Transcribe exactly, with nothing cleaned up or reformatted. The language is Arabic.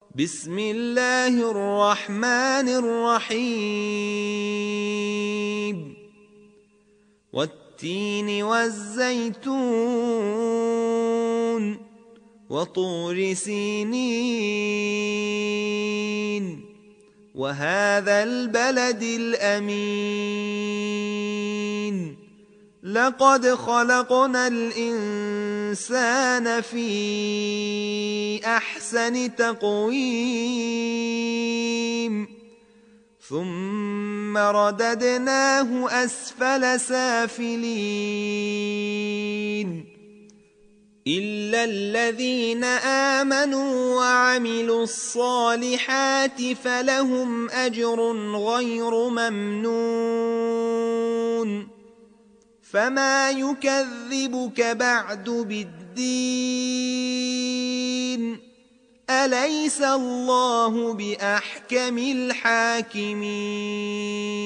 بسم الله الرحمن الرحيم والتين والزيتون وطور سينين وهذا البلد الأمين لقد خلقنا الإنسان في أحسن تقويم ثم رددناه أسفل سافلين إلا الذين آمنوا وعملوا الصالحات فلهم أجر غير ممنون فما يكذبك بعد بالدين أليس الله بأحكم الحاكمين